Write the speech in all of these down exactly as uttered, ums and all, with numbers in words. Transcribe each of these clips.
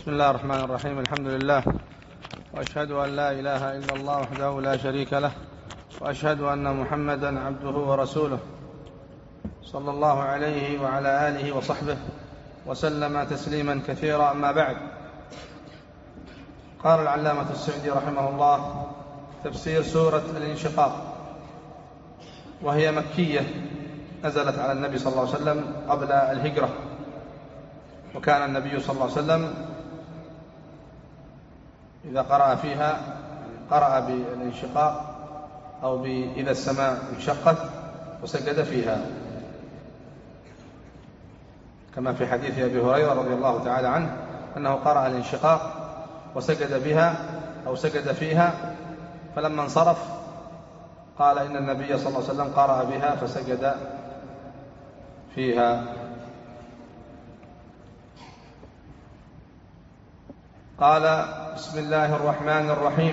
بسم الله الرحمن الرحيم. الحمد لله، وأشهد أن لا إله إلا الله وحده لا شريك له، وأشهد أن محمدا عبده ورسوله صلى الله عليه وعلى آله وصحبه وسلم تسليما كثيرا. أما بعد، قال العلامة السعدي رحمه الله: تفسير سورة الانشقاق، وهي مكية، نزلت على النبي صلى الله عليه وسلم قبل الهجرة، وكان النبي صلى الله عليه وسلم إذا قرأ فيها قرأ بالانشقاق أو بإذا السماء انشقت وسجد فيها، كما في حديث أبي هريرة رضي الله تعالى عنه أنه قرأ الانشقاق وسجد بها أو سجد فيها، فلما انصرف قال إن النبي صلى الله عليه وسلم قرأ بها فسجد فيها. قال: بسم الله الرحمن الرحيم.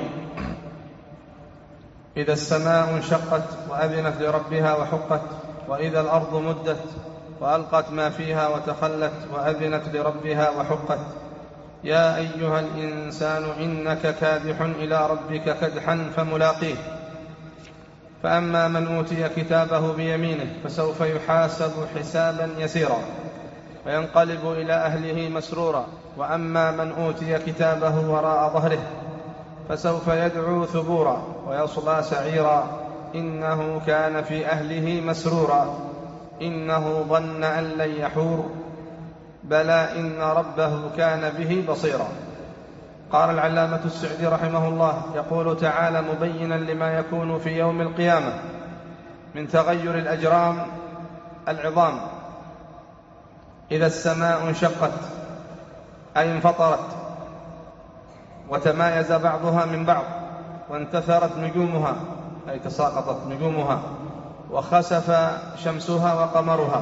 إذا السماء انشقت وأذنت لربها وحقت، وإذا الأرض مدت وألقت ما فيها وتخلت وأذنت لربها وحقت. يا أيها الإنسان إنك كادح إلى ربك كدحا فملاقيه. فأما من أوتي كتابه بيمينه فسوف يحاسب حسابا يسيرا وينقلب إلى أهله مسرورا. وأما من أوتي كتابه وراء ظهره فسوف يدعو ثبورا ويصلى سعيرا إنه كان في أهله مسرورا إنه ظن أن لن يحور بلى إن ربه كان به بصيرا. قال العلامة السعدي رحمه الله: يقول تعالى مبينا لما يكون في يوم القيامة من تغير الأجرام العظام: إذا السماء انشقت أي انفطرت وتمايز بعضها من بعض وانتثرت نجومها أي تساقطت نجومها وخسف شمسها وقمرها.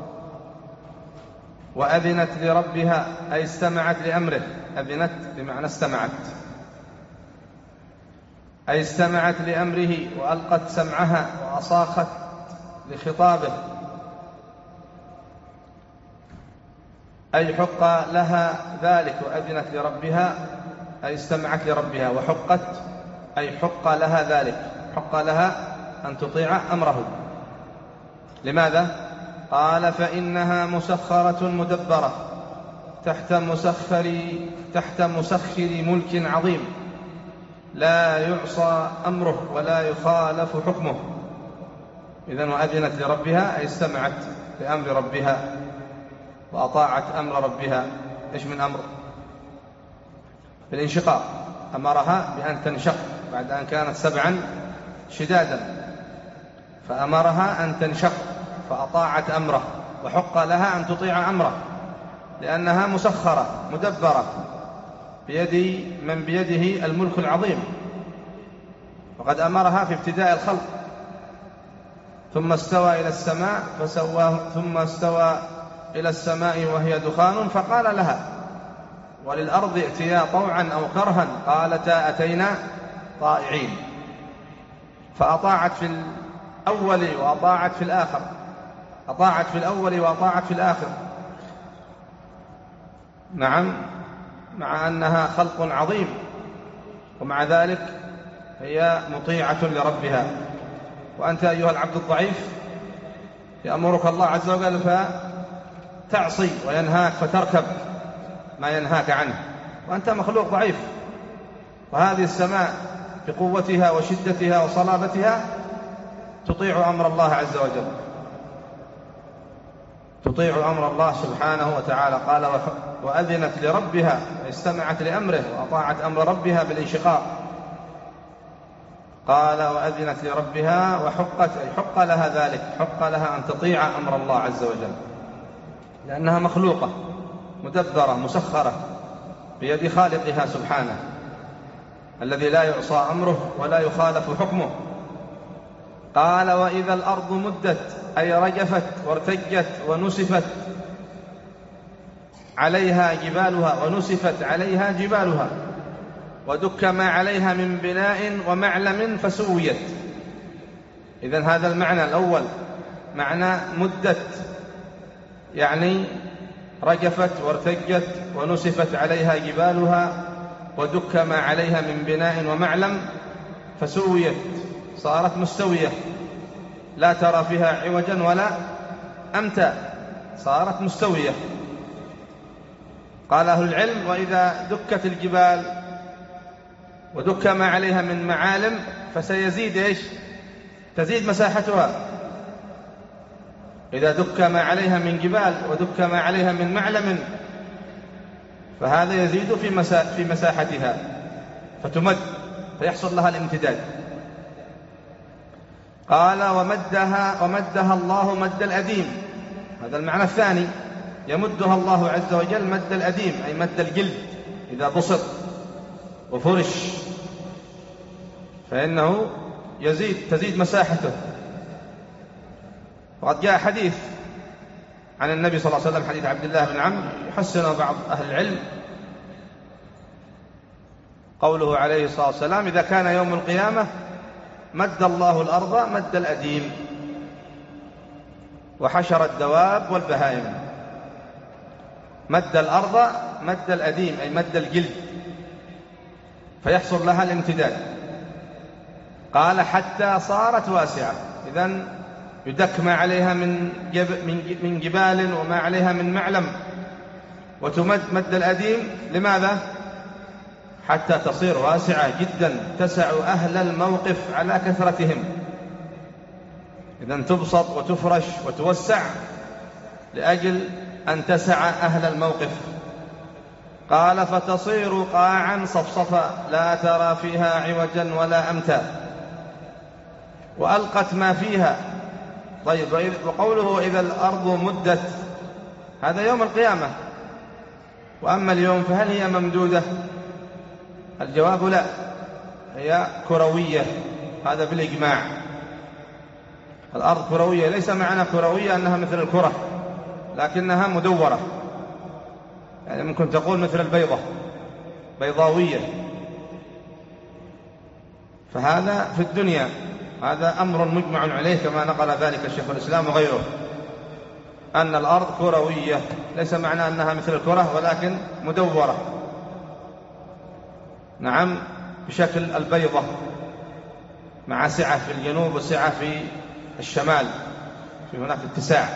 وأذنت لربها أي استمعت لأمره. أذنت بمعنى استمعت، أي استمعت لأمره وألقت سمعها وأصاخت لخطابه، أي حق لها ذلك. وأذنت لربها أي استمعت لربها، وحقت أي حق لها ذلك، حق لها أن تطيع أمره. لماذا؟ قال: فإنها مسخرة مدبرة تحت مسخر تحت مسخر ملك عظيم لا يعصى أمره ولا يخالف حكمه. إذن وأذنت لربها أي استمعت لأمر ربها وأطاعت أمر ربها. إيش من أمر؟ بالانشقاق، أمرها بأن تنشق بعد أن كانت سبعا شدادا، فأمرها أن تنشق فأطاعت أمره، وحق لها أن تطيع أمره لأنها مسخرة مدبرة بيد من بيده الملك العظيم، وقد أمرها في ابتداء الخلق ثم استوى إلى السماء فسواه ثم استوى إلى السماء وهي دخان فقال لها وللأرض ائتيا طوعا أو كرها قالتا أتينا طائعين، فأطاعت في الأول وأطاعت في الآخر، أطاعت في الأول وأطاعت في الآخر. نعم، مع أنها خلق عظيم ومع ذلك هي مطيعة لربها. وأنت أيها العبد الضعيف يأمرك الله عز وجل فتعصي وينهاك فتركب ما ينهاك عنه، وأنت مخلوق ضعيف. وهذه السماء بقوتها وشدتها وصلابتها تطيع أمر الله عز وجل، تطيع أمر الله سبحانه وتعالى. قال: وأذنت لربها، استمعت لأمره وأطاعت أمر ربها بالانشقاق. قال: وأذنت لربها وحقت أي حق لها ذلك، حق لها أن تطيع أمر الله عز وجل لأنها مخلوقة مدبرة مسخرة بيد خالقها سبحانه الذي لا يعصى أمره ولا يخالف حكمه. قال: وإذا الأرض مدت أي رجفت وارتجت ونسفت عليها جبالها ونسفت عليها جبالها ودك ما عليها من بناء ومعلم فسويت. إذن هذا المعنى الأول معنى مدت، يعني رجفت وارتجت ونسفت عليها جبالها ودك ما عليها من بناء ومعلم فسويت، صارت مستوية لا ترى فيها عوجا ولا أمتا، صارت مستوية. قال أهل العلم: وإذا دكت الجبال ودك ما عليها من معالم فسيزيد إيش؟ تزيد مساحتها. إذا دك ما عليها من جبال ودك ما عليها من معلم فهذا يزيد في مسا في مساحتها فتمد، فيحصل لها الامتداد. قال: ومدها ومدها الله مد الأديم. هذا المعنى الثاني، يمدها الله عز وجل مد الأديم، أي مد الجلد. إذا بسط وفرش فإنه يزيد تزيد مساحته. وقد جاء حديث عن النبي صلى الله عليه وسلم، حديث عبد الله بن عمرو، يحسنه بعض أهل العلم، قوله عليه الصلاة والسلام: إذا كان يوم القيامة مد الله الأرض مد الأديم وحشر الدواب والبهائم. مد الأرض مد الأديم، أي مد الجلد، فيحصل لها الامتداد. قال: حتى صارت واسعة. إذن يدك ما عليها من من جبال وما عليها من معلم وتمد مد الأديم. لماذا؟ حتى تصير واسعة جدا تسع أهل الموقف على كثرتهم. إذن تبسط وتفرش وتوسع لأجل أن تسع أهل الموقف. قال: فتصير قاعا صفصفا لا ترى فيها عوجا ولا أمتا وألقت ما فيها. طيب، وقوله إذا الأرض مدت، هذا يوم القيامة. وأما اليوم فهل هي ممدودة؟ الجواب لا، هي كروية. هذا بالإجماع. الأرض كروية، ليس معنى كروية أنها مثل الكرة، لكنها مدورة. يعني ممكن تقول مثل البيضة، بيضاوية. فهذا في الدنيا، هذا أمر مجمع عليه كما نقل ذلك الشيخ الإسلام وغيره، أن الأرض كروية، ليس معنى أنها مثل الكرة ولكن مدورة. نعم، بشكل البيضة، مع سعة في الجنوب وسعة في الشمال، في هناك اتساع.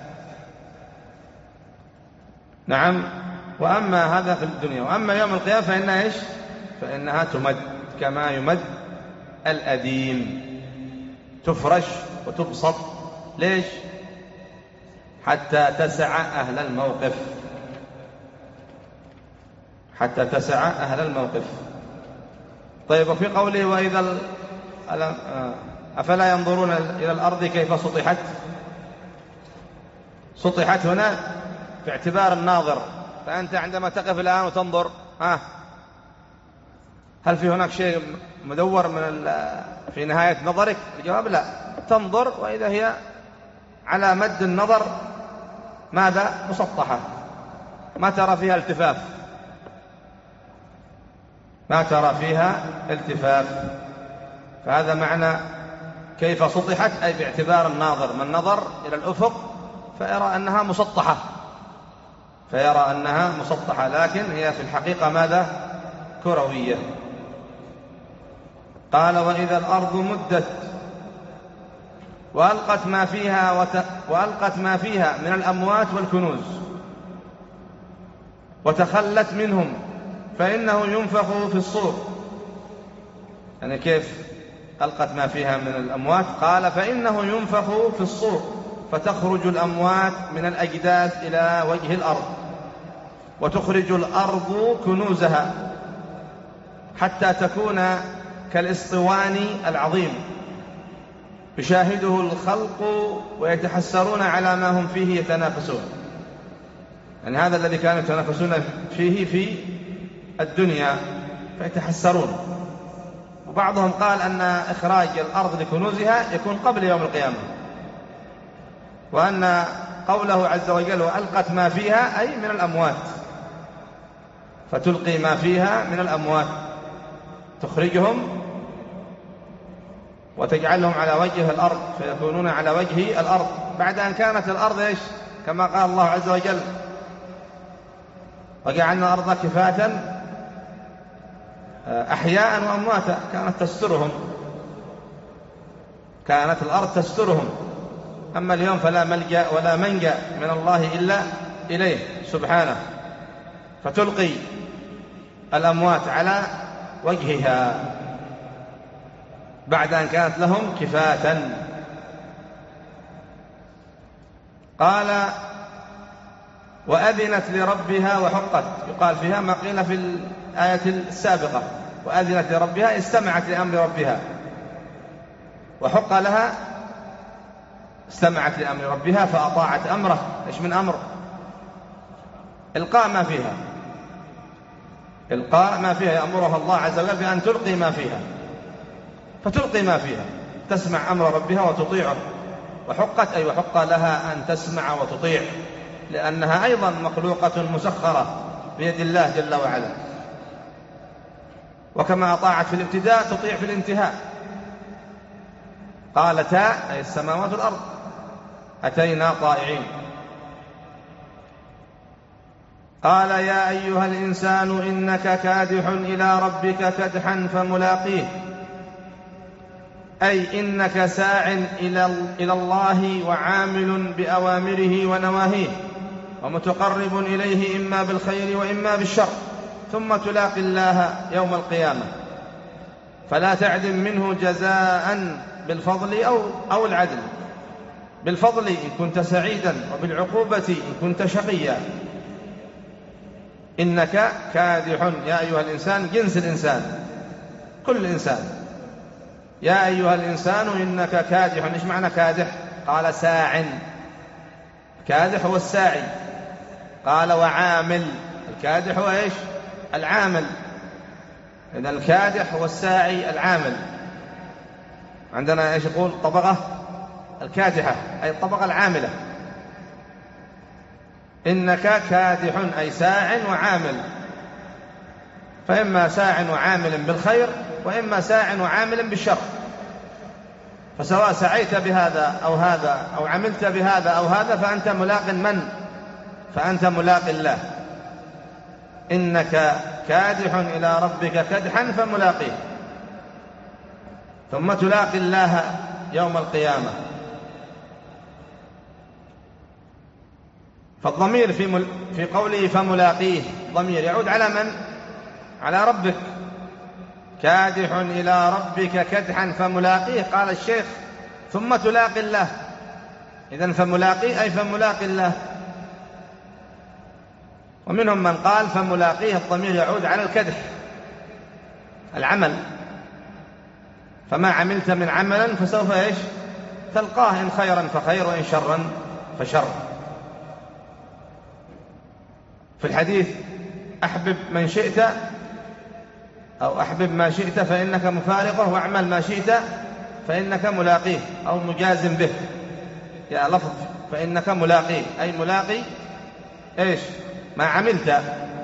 نعم. وأما هذا في الدنيا. وأما يوم القيامة فإنها إيش؟ فإنها تمد كما يمد الأديم، تفرش وتبسط. ليش؟ حتى تسع أهل الموقف، حتى تسع أهل الموقف. طيب، وفي قوله: وإذا ال... أفلا ينظرون إلى الأرض كيف سطحت؟ سطحت هنا باعتبار الناظر. فأنت عندما تقف الآن وتنظر، ها هل في هناك شيء مدور من ال... في نهاية نظرك؟ الجواب لا. تنظر وإذا هي على مد النظر ماذا؟ مسطحة، ما ترى فيها التفاف، ما ترى فيها التفاف. فهذا معنى كيف سطحت، أي باعتبار الناظر، من نظر إلى الأفق فيرى أنها مسطحة، فيرى أنها مسطحة، لكن هي في الحقيقة ماذا؟ كروية. قال: وإذا الأرض مدت وألقت ما فيها وت... وألقت ما فيها من الأموات والكنوز وتخلت منهم فإنه ينفخ في الصور. يعني كيف ألقت ما فيها من الأموات؟ قال: فإنه ينفخ في الصور فتخرج الأموات من الأجداث إلى وجه الأرض، وتخرج الأرض كنوزها حتى تكون كالإسطوان العظيم يشاهده الخلق ويتحسرون على ما هم فيه يتنافسون. يعني هذا الذي كانوا يتنافسون فيه في الدنيا فيتحسرون. وبعضهم قال أن إخراج الأرض لكنوزها يكون قبل يوم القيامة، وأن قوله عز وجل: وألقت ما فيها، أي من الأموات، فتلقي ما فيها من الأموات، تخرجهم وتجعلهم على وجه الأرض فيكونون على وجه الأرض، بعد أن كانت الأرض إيش؟ كما قال الله عز وجل: وجعلنا الأرض كفاة أحياء وأمواتا كانت تسترهم، كانت الأرض تسترهم. أما اليوم فلا ملجأ ولا منجأ من الله إلا إليه سبحانه، فتلقي الأموات على وجهها بعد أن كانت لهم كفاة. قال وأذنت لربها وحقت، يقال فيها ما قيل في الآية السابقة، وأذنت لربها استمعت لأمر ربها، وحق لها استمعت لأمر ربها فأطاعت أمره. إيش من أمر؟ إلقاء ما فيها، إلقاء ما فيها، يأمرها الله عز وجل بأن تلقي ما فيها، فتلقي ما فيها، تسمع أمر ربها وتطيعه. وحقت أي وحق لها أن تسمع وتطيع، لأنها أيضا مخلوقة مسخرة بيد الله جل وعلا، وكما أطاعت في الابتداء تطيع في الانتهاء. قالتا أي السماوات والأرض أتينا طائعين. قال يا أيها الإنسان إنك كادح إلى ربك كدحا فملاقيه، أي إنك ساع إلى الله وعامل بأوامره ونواهيه، ومتقرب إليه إما بالخير وإما بالشر، ثم تلاقي الله يوم القيامة، فلا تعدم منه جزاء بالفضل أو, أو العدل. بالفضل إن كنت سعيدا، وبالعقوبة إن كنت شقيا. إنك كادح يا أيها الإنسان، جنس الإنسان، كل إنسان. يا أيها الإنسان إنك كادح. إيش معنى كادح؟ قال ساع، كادح هو الساعي. قال وعامل، الكادح هو إيش؟ العامل. إذن الكادح هو الساعي العامل. عندنا إيش يقول؟ طبقة الكادحة أي الطبقة العاملة. إنك كادح أي ساع وعامل، فإما ساع وعامل بالخير، وإما ساع وعامل بالشر. فسواء سعيت بهذا أو هذا، أو عملت بهذا أو هذا، فأنت ملاق من؟ فأنت ملاق الله. إنك كادح إلى ربك كدحا فملاقيه، ثم تلاقي الله يوم القيامة. فالضمير في, مل... في قوله فملاقيه ضمير يعود على من؟ على ربك. كادح إلى ربك كدحا فملاقيه. قال الشيخ ثم تلاقي الله، إذن فملاقيه أي فملاقي الله. ومنهم من قال فملاقيه الضمير يعود على الكدح، العمل. فما عملت من عملا فسوف إيش؟ تلقاه، إن خيرا فخير وإن شرا فشر. في الحديث أحبب من شئت أو أحبب ما شئت فإنك مفارقه، واعمل ما شئت فإنك ملاقيه أو مجازم به. يا لفظ فإنك ملاقيه أي ملاقي إيش؟ ما عملت.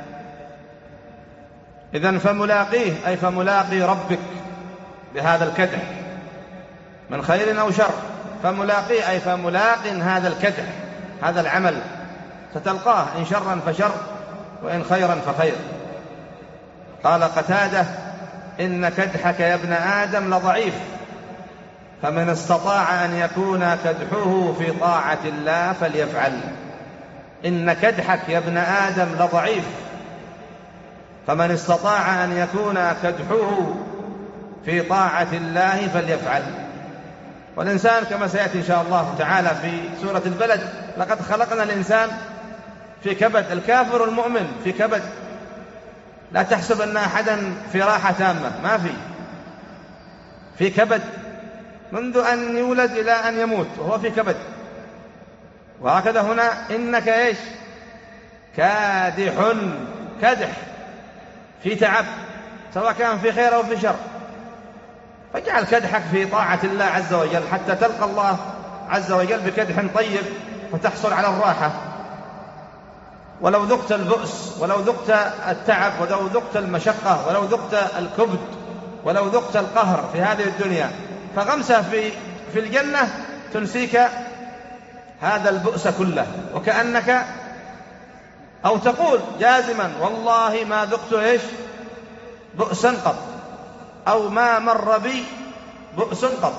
إذن فملاقيه أي فملاقي ربك بهذا الكدح من خير أو شر. فملاقيه أي فملاق هذا الكدح، هذا العمل، ستلقاه إن شرا فشر وإن خيرا فخير. قال قتادة إن كدحك يا ابن آدم لضعيف، فمن استطاع أن يكون كدحه في طاعة الله فليفعل. إن كدحك يا ابن آدم لضعيف، فمن استطاع أن يكون كدحه في طاعة الله فليفعل. والإنسان كما سيأتي إن شاء الله تعالى في سورة البلد لقد خلقنا الإنسان في كبد. الكافر والمؤمن في كبد، لا تحسب أن أحدا في راحة تامة، ما في في كبد منذ أن يولد إلى أن يموت وهو في كبد. وهكذا هنا إنك إيش؟ كادح، كدح في تعب، سواء كان في خير أو في شر. فاجعل كدحك في طاعة الله عز وجل حتى تلقى الله عز وجل بكدح طيب وتحصل على الراحة. ولو ذقت البؤس، ولو ذقت التعب، ولو ذقت المشقة، ولو ذقت الكبد، ولو ذقت القهر في هذه الدنيا، فغمسة في في الجنة تنسيك هذا البؤس كله، وكأنك أو تقول جازما والله ما ذقت إيش بؤسا قط، أو ما مر بي بؤس قط.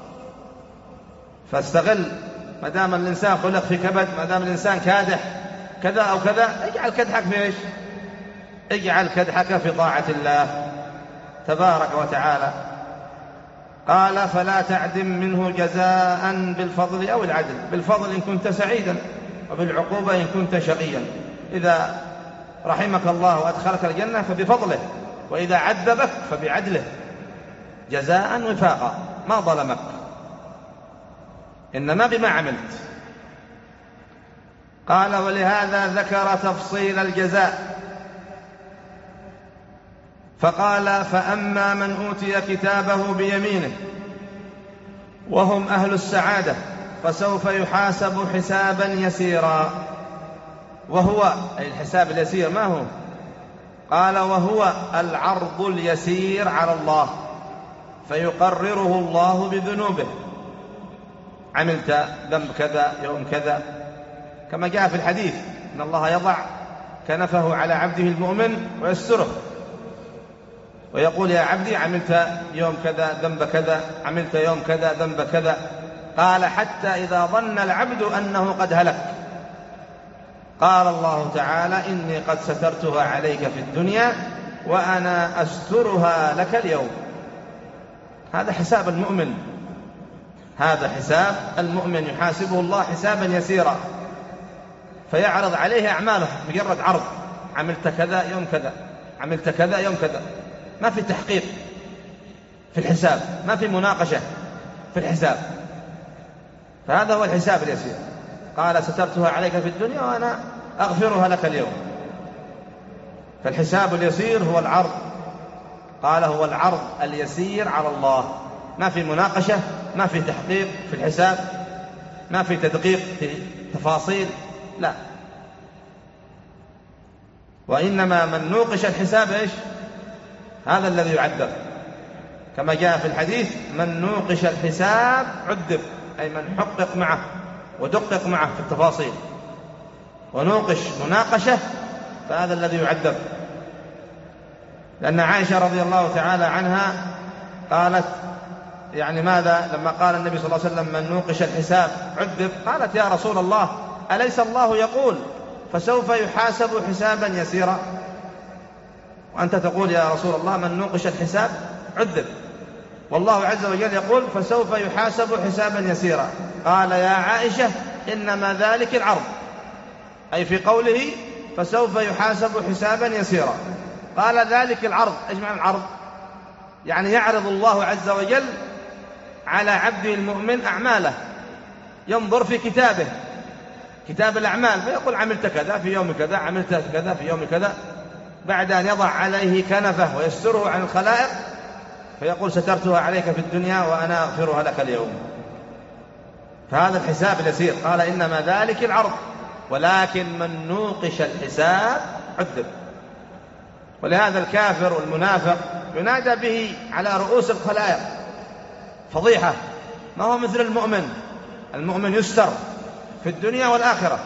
فاستغل ما دام الإنسان خلق في كبد، ما دام الإنسان كادح كذا أو كذا، اجعل كدحك في إيش؟ اجعل كدحك في طاعة الله تبارك وتعالى. قال فلا تعدم منه جزاء بالفضل أو العدل. بالفضل إن كنت سعيدا، وبالعقوبة إن كنت شقيا. إذا رحمك الله وأدخلك الجنة فبفضله، وإذا عذبك فبعدله، جزاء وفاقا، ما ظلمك إنما بما عملت. قال ولهذا ذكر تفصيل الجزاء فقال فأما من أوتي كتابه بيمينه وهم أهل السعادة فسوف يحاسب حسابا يسيرا. وهو أي الحساب اليسير ما هو؟ قال وهو العرض اليسير على الله، فيقرره الله بذنوبه. عملت ذنب كذا يوم كذا، كما جاء في الحديث إن الله يضع كنفه على عبده المؤمن ويستره ويقول يا عبدي عملت يوم كذا ذنب كذا، عملت يوم كذا ذنب كذا. قال حتى إذا ظن العبد أنه قد هلك قال الله تعالى إني قد سترتها عليك في الدنيا وأنا أسترها لك اليوم. هذا حساب المؤمن، هذا حساب المؤمن، يحاسبه الله حسابا يسيرا، فيعرض عليه أعماله مجرد عرض، عملت كذا يوم كذا، عملت كذا يوم كذا، ما في تحقيق في الحساب، ما في مناقشة في الحساب. فهذا هو الحساب اليسير. قال سترتها عليك في الدنيا وأنا أغفرها لك اليوم. فالحساب اليسير هو العرض، قال هو العرض اليسير على الله، ما في مناقشة، ما في تحقيق في الحساب، ما في تدقيق في تفاصيل، لا. وإنما من نوقش الحساب إيش؟ هذا الذي يعذب، كما جاء في الحديث من نوقش الحساب عذب، أي من حقق معه ودقق معه في التفاصيل ونوقش مناقشة، فهذا الذي يعذب. لأن عائشة رضي الله تعالى عنها قالت يعني ماذا لما قال النبي صلى الله عليه وسلم من نوقش الحساب عذب؟ قالت يا رسول الله أليس الله يقول فسوف يحاسب حسابا يسيرا، وأنت تقول يا رسول الله من نوقش الحساب عذب، والله عز وجل يقول فسوف يحاسب حسابا يسيرا. قال يا عائشة إنما ذلك العرض، أي في قوله فسوف يحاسب حسابا يسيرا قال ذلك العرض. إيش معنى العرض؟ يعني يعرض الله عز وجل على عبده المؤمن أعماله، ينظر في كتابه، كتاب الأعمال، فيقول عملت كذا في يوم كذا، عملت كذا في يوم كذا، بعد أن يضع عليه كنفه ويستره عن الخلائق فيقول سترتها عليك في الدنيا وأنا أغفرها لك اليوم. فهذا الحساب اليسير. قال إنما ذلك العرض، ولكن من نوقش الحساب عذب. ولهذا الكافر والمنافق ينادى به على رؤوس الخلائق فضيحة، ما هو مثل المؤمن. المؤمن يستر في الدنيا والآخرة،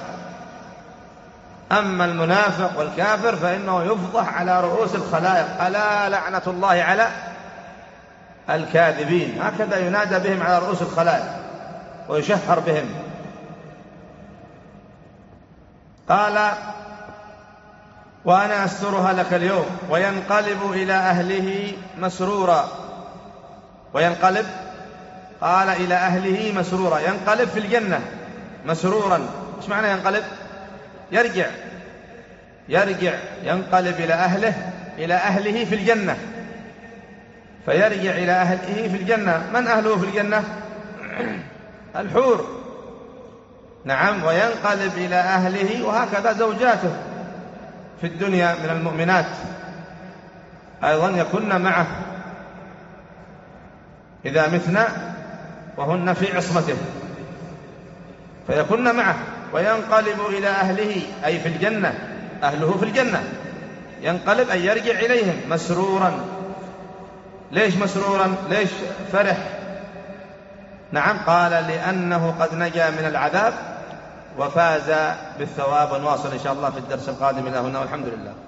أما المنافق والكافر فإنه يفضح على رؤوس الخلائق. ألا لعنة الله على الكاذبين. هكذا ينادى بهم على رؤوس الخلائق ويشهر بهم. قال وأنا أسترها لك اليوم وينقلب إلى أهله مسرورا. وينقلب قال إلى أهله مسرورا، ينقلب في الجنة مسرورا. إيش معنى ينقلب؟ يرجع، يرجع ينقلب إلى أهله، إلى أهله في الجنة، فيرجع إلى أهله في الجنة. من أهله في الجنة؟ الحور، نعم. وينقلب إلى أهله، وهكذا زوجاته في الدنيا من المؤمنات أيضا يكن معه إذا متنا وهن في عصمته فيكن معه. وينقلب إلى أهله أي في الجنة، أهله في الجنة، ينقلب أي يرجع إليهم مسرورا. ليش مسرورا؟ ليش فرح؟ نعم، قال لأنه قد نجا من العذاب وفاز بالثواب. ونواصل إن شاء الله في الدرس القادم. إلى هنا والحمد لله.